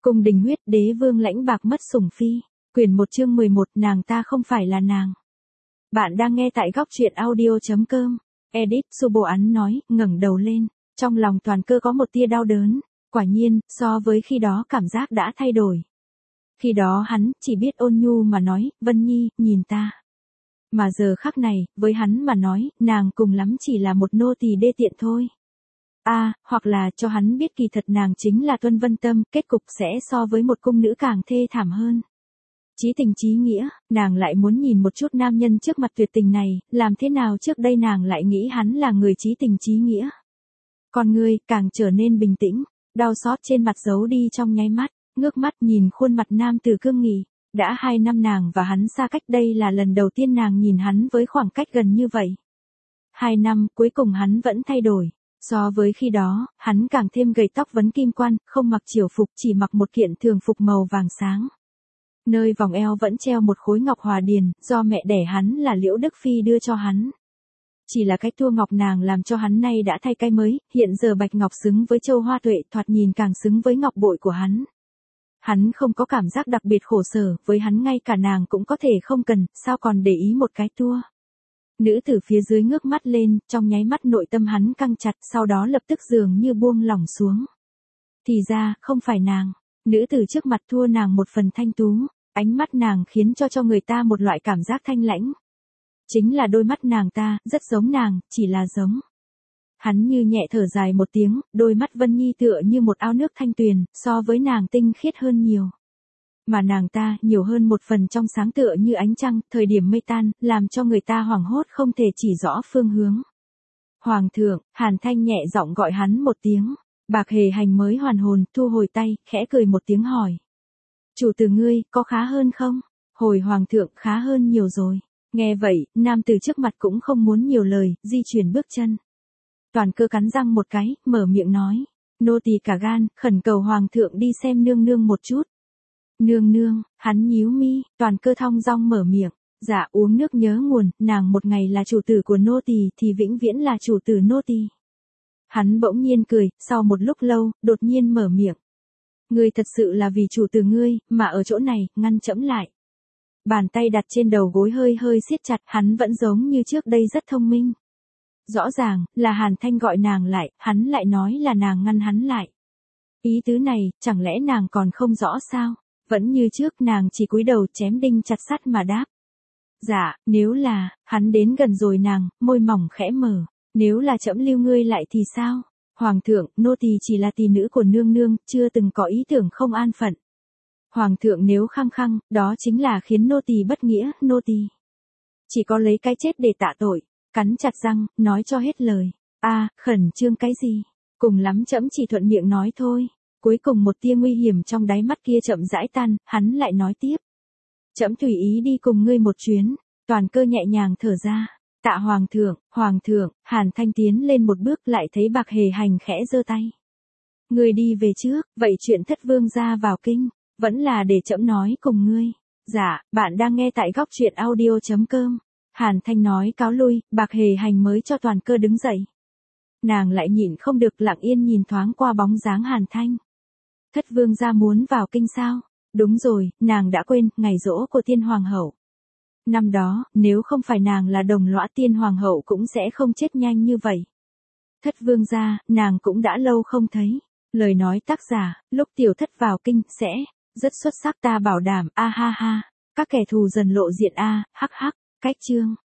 Cung đình huyết đế vương lãnh bạc mất sủng phi. Quyển 1 chương 11 nàng ta không phải là nàng. Bạn đang nghe tại góc truyện audio.com. Edit Subo Án nói, ngẩng đầu lên. Trong lòng Toàn Cơ có một tia đau đớn. Quả nhiên, so với khi đó cảm giác đã thay đổi. Khi đó hắn chỉ biết ôn nhu mà nói, Vân Nhi, nhìn ta. Mà giờ khắc này, với hắn mà nói, nàng cùng lắm chỉ là một nô tỳ đê tiện thôi. Hoặc là cho hắn biết kỳ thật nàng chính là Tuân Vân Tâm, kết cục sẽ so với một cung nữ càng thê thảm hơn. Chí tình chí nghĩa, nàng lại muốn nhìn một chút nam nhân trước mặt tuyệt tình này, làm thế nào trước đây nàng lại nghĩ hắn là người chí tình chí nghĩa. Con ngươi càng trở nên bình tĩnh, đau xót trên mặt giấu đi trong nháy mắt, ngước mắt nhìn khuôn mặt nam tử cương nghị. Đã 2 năm nàng và hắn xa cách, đây là lần đầu tiên nàng nhìn hắn với khoảng cách gần như vậy. 2 năm, cuối cùng hắn vẫn thay đổi. So với khi đó, hắn càng thêm gầy tóc vấn kim quan, không mặc triều phục, chỉ mặc một kiện thường phục màu vàng sáng. Nơi vòng eo vẫn treo một khối ngọc hòa điền, do mẹ đẻ hắn là Liễu Đức Phi đưa cho hắn. Chỉ là cái tua ngọc nàng làm cho hắn nay đã thay cái mới, hiện giờ bạch ngọc xứng với châu hoa tuệ, thoạt nhìn càng xứng với ngọc bội của hắn. Hắn không có cảm giác đặc biệt khổ sở, với hắn ngay cả nàng cũng có thể không cần, sao còn để ý một cái tua. Nữ tử phía dưới ngước mắt lên, trong nháy mắt nội tâm hắn căng chặt, sau đó lập tức dường như buông lỏng xuống. Thì ra, không phải nàng. Nữ tử trước mặt thua nàng một phần thanh tú, ánh mắt nàng khiến cho người ta một loại cảm giác thanh lãnh. Chính là đôi mắt nàng ta, rất giống nàng, chỉ là giống. Hắn như nhẹ thở dài một tiếng, đôi mắt Vân Nhi tựa như một ao nước thanh tuyền, so với nàng tinh khiết hơn nhiều. Mà nàng ta, nhiều hơn một phần trong sáng tựa như ánh trăng, thời điểm mây tan, làm cho người ta hoảng hốt không thể chỉ rõ phương hướng. Hoàng thượng, Hàn Thanh nhẹ giọng gọi hắn một tiếng. Bạc Hề Hành mới hoàn hồn, thu hồi tay, khẽ cười một tiếng hỏi. Chủ tử ngươi, có khá hơn không? Hồi Hoàng thượng, khá hơn nhiều rồi. Nghe vậy, nam tử trước mặt cũng không muốn nhiều lời, di chuyển bước chân. Toàn Cơ cắn răng một cái, mở miệng nói. Nô tỳ cả gan, khẩn cầu Hoàng thượng đi xem nương nương một chút. Nương nương, hắn nhíu mi, Toàn Cơ thong dong mở miệng. Dạ, uống nước nhớ nguồn, nàng một ngày là chủ tử của nô tỳ thì vĩnh viễn là chủ tử nô tỳ. Hắn bỗng nhiên cười, sau một lúc lâu, đột nhiên mở miệng. Ngươi thật sự là vì chủ tử ngươi, mà ở chỗ này, ngăn trẫm lại. Bàn tay đặt trên đầu gối hơi hơi siết chặt, hắn vẫn giống như trước đây rất thông minh. Rõ ràng, là Hàn Thanh gọi nàng lại, hắn lại nói là nàng ngăn hắn lại. Ý tứ này, chẳng lẽ nàng còn không rõ sao? Vẫn như trước nàng chỉ cúi đầu chém đinh chặt sắt mà đáp. Dạ, nếu là, hắn đến gần rồi nàng, môi mỏng khẽ mở. Nếu là trẫm lưu ngươi lại thì sao? Hoàng thượng, nô tỳ chỉ là tỳ nữ của nương nương, chưa từng có ý tưởng không an phận. Hoàng thượng nếu khăng khăng, đó chính là khiến nô tỳ bất nghĩa, nô tỳ chỉ có lấy cái chết để tạ tội. Cắn chặt răng, nói cho hết lời. Khẩn trương cái gì? Cùng lắm trẫm chỉ thuận miệng nói thôi. Cuối cùng một tia nguy hiểm trong đáy mắt kia chậm rãi tan, hắn lại nói tiếp. Trẫm tùy ý đi cùng ngươi một chuyến. Toàn Cơ nhẹ nhàng thở ra. Tạ Hoàng thượng, Hàn Thanh tiến lên một bước lại thấy Bạc Hề Hành khẽ giơ tay. Ngươi đi về trước, vậy chuyện thất vương gia vào kinh, vẫn là để trẫm nói cùng ngươi. Dạ, bạn đang nghe tại góc truyện audio.com. Hàn Thanh nói cáo lui, Bạc Hề Hành mới cho Toàn Cơ đứng dậy. Nàng lại nhịn không được lặng yên nhìn thoáng qua bóng dáng Hàn Thanh. Thất vương gia muốn vào kinh sao? Đúng rồi, nàng đã quên, ngày giỗ của tiên hoàng hậu. Năm đó, nếu không phải nàng là đồng lõa tiên hoàng hậu cũng sẽ không chết nhanh như vậy. Thất vương gia, nàng cũng đã lâu không thấy. Lời nói tác giả, lúc tiểu thất vào kinh, sẽ rất xuất sắc ta bảo đảm, ha ha. Các kẻ thù dần lộ diện hắc hắc, cách chương.